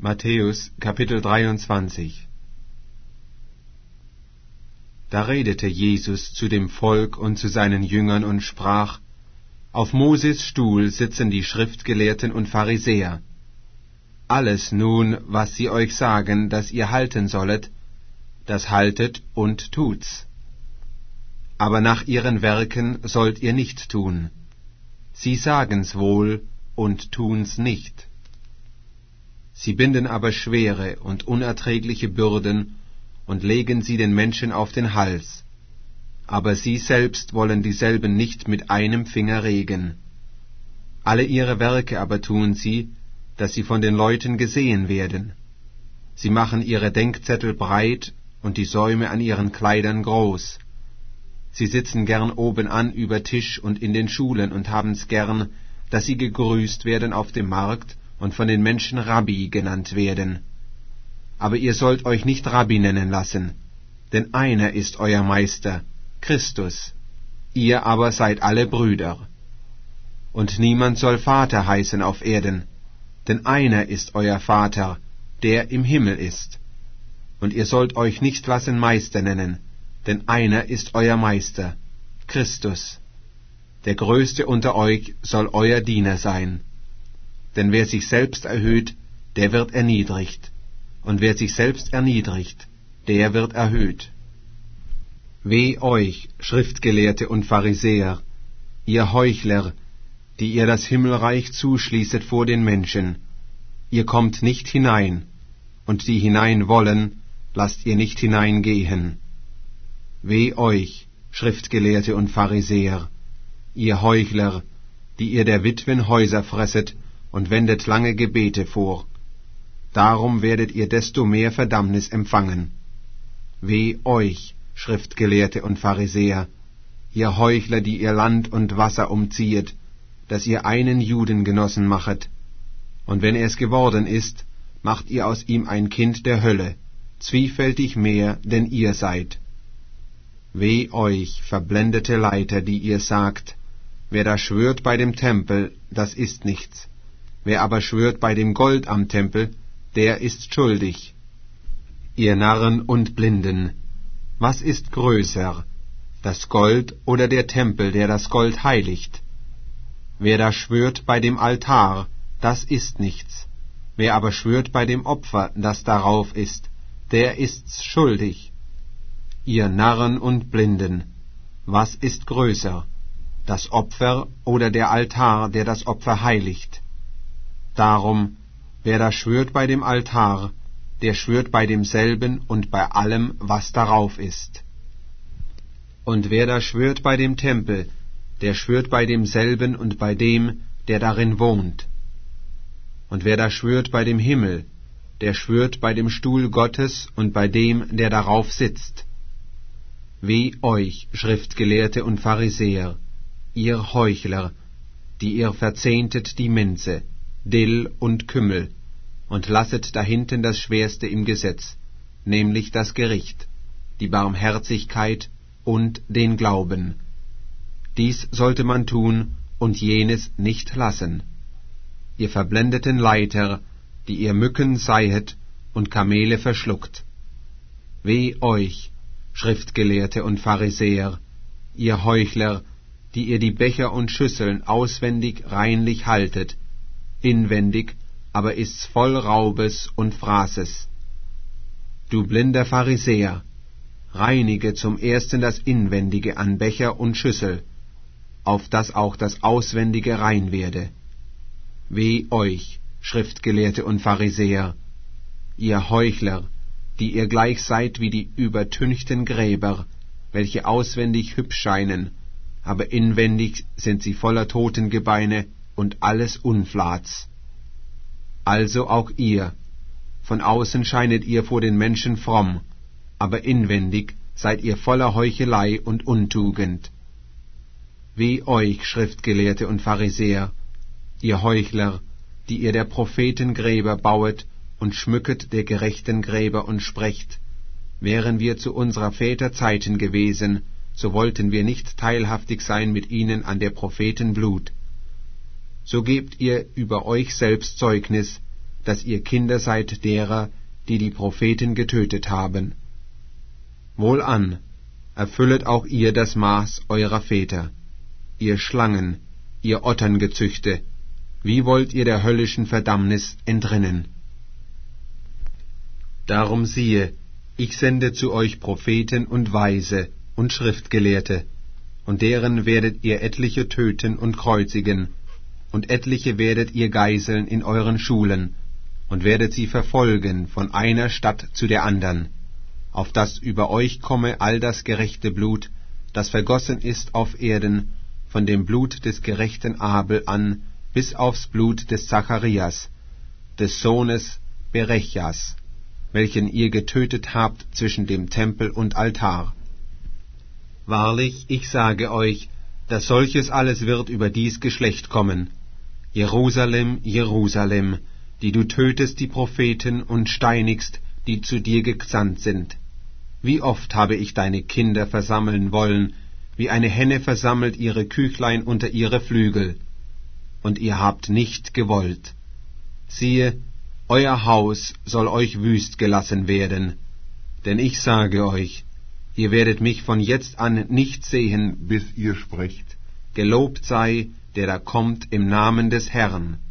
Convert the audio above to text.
Matthäus, Kapitel 23. Da redete Jesus zu dem Volk und zu seinen Jüngern und sprach: Auf Moses Stuhl sitzen die Schriftgelehrten und Pharisäer. Alles nun, was sie euch sagen, dass ihr halten sollet, das haltet und tut's. Aber nach ihren Werken sollt ihr nicht tun. Sie sagen's wohl und tun's nicht. Sie binden aber schwere und unerträgliche Bürden und legen sie den Menschen auf den Hals. Aber sie selbst wollen dieselben nicht mit einem Finger regen. Alle ihre Werke aber tun sie, dass sie von den Leuten gesehen werden. Sie machen ihre Denkzettel breit und die Säume an ihren Kleidern groß. Sie sitzen gern obenan über Tisch und in den Schulen und haben's gern, dass sie gegrüßt werden auf dem Markt und von den Menschen Rabbi genannt werden. Aber ihr sollt euch nicht Rabbi nennen lassen, denn einer ist euer Meister, Christus. Ihr aber seid alle Brüder. Und niemand soll Vater heißen auf Erden, denn einer ist euer Vater, der im Himmel ist. Und ihr sollt euch nicht lassen Meister nennen, denn einer ist euer Meister, Christus. Der Größte unter euch soll euer Diener sein. Denn wer sich selbst erhöht, der wird erniedrigt, und wer sich selbst erniedrigt, der wird erhöht. Weh euch, Schriftgelehrte und Pharisäer, ihr Heuchler, die ihr das Himmelreich zuschließet vor den Menschen. Ihr kommt nicht hinein, und die hinein wollen, lasst ihr nicht hineingehen. Weh euch, Schriftgelehrte und Pharisäer, ihr Heuchler, die ihr der Witwen Häuser fresset und wendet lange Gebete vor. Darum werdet ihr desto mehr Verdammnis empfangen. Weh euch, Schriftgelehrte und Pharisäer, ihr Heuchler, die ihr Land und Wasser umziehet, dass ihr einen Judengenossen machet, und wenn er es geworden ist, macht ihr aus ihm ein Kind der Hölle, zwiefältig mehr, denn ihr seid. Weh euch, verblendete Leiter, die ihr sagt: Wer da schwört bei dem Tempel, das ist nichts. Wer aber schwört bei dem Gold am Tempel, der ist schuldig. Ihr Narren und Blinden, was ist größer, das Gold oder der Tempel, der das Gold heiligt? Wer da schwört bei dem Altar, das ist nichts. Wer aber schwört bei dem Opfer, das darauf ist, der ist's schuldig. Ihr Narren und Blinden, was ist größer, das Opfer oder der Altar, der das Opfer heiligt? Darum, wer da schwört bei dem Altar, der schwört bei demselben und bei allem, was darauf ist. Und wer da schwört bei dem Tempel, der schwört bei demselben und bei dem, der darin wohnt. Und wer da schwört bei dem Himmel, der schwört bei dem Stuhl Gottes und bei dem, der darauf sitzt. Weh euch, Schriftgelehrte und Pharisäer, ihr Heuchler, die ihr verzehntet die Minze, Dill und Kümmel, und lasset dahinten das Schwerste im Gesetz, nämlich das Gericht, die Barmherzigkeit und den Glauben. Dies sollte man tun und jenes nicht lassen. Ihr verblendeten Leiter, die ihr Mücken seihet und Kamele verschluckt. Weh euch, Schriftgelehrte und Pharisäer, ihr Heuchler, die ihr die Becher und Schüsseln auswendig reinlich haltet, inwendig aber ist's voll Raubes und Fraßes. Du blinder Pharisäer, reinige zum ersten das Inwendige an Becher und Schüssel, auf dass auch das Auswendige rein werde. Weh euch, Schriftgelehrte und Pharisäer, ihr Heuchler, die ihr gleich seid wie die übertünchten Gräber, welche auswendig hübsch scheinen, aber inwendig sind sie voller Totengebeine und alles Unflats. Also auch ihr, von außen scheinet ihr vor den Menschen fromm, aber inwendig seid ihr voller Heuchelei und Untugend. Weh euch, Schriftgelehrte und Pharisäer, ihr Heuchler, die ihr der Propheten Gräber bauet und schmücket der gerechten Gräber und sprecht: Wären wir zu unserer Väter Zeiten gewesen, so wollten wir nicht teilhaftig sein mit ihnen an der Propheten Blut. So gebt ihr über euch selbst Zeugnis, dass ihr Kinder seid derer, die die Propheten getötet haben. Wohlan, erfüllet auch ihr das Maß eurer Väter, ihr Schlangen, ihr Otterngezüchte, wie wollt ihr der höllischen Verdammnis entrinnen? Darum siehe, ich sende zu euch Propheten und Weise und Schriftgelehrte, und deren werdet ihr etliche töten und kreuzigen, und etliche werdet ihr geiseln in euren Schulen, und werdet sie verfolgen von einer Stadt zu der andern, auf dass über euch komme all das gerechte Blut, das vergossen ist auf Erden, von dem Blut des gerechten Abel an, bis aufs Blut des Zacharias, des Sohnes Berechjas, welchen ihr getötet habt zwischen dem Tempel und Altar. Wahrlich, ich sage euch, dass solches alles wird über dies Geschlecht kommen. Jerusalem, Jerusalem, die du tötest die Propheten und steinigst, die zu dir gesandt sind. Wie oft habe ich deine Kinder versammeln wollen, wie eine Henne versammelt ihre Küchlein unter ihre Flügel, und ihr habt nicht gewollt. Siehe, euer Haus soll euch wüst gelassen werden, denn ich sage euch, ihr werdet mich von jetzt an nicht sehen, bis ihr sprecht, gelobt sei, der da kommt im Namen des Herrn.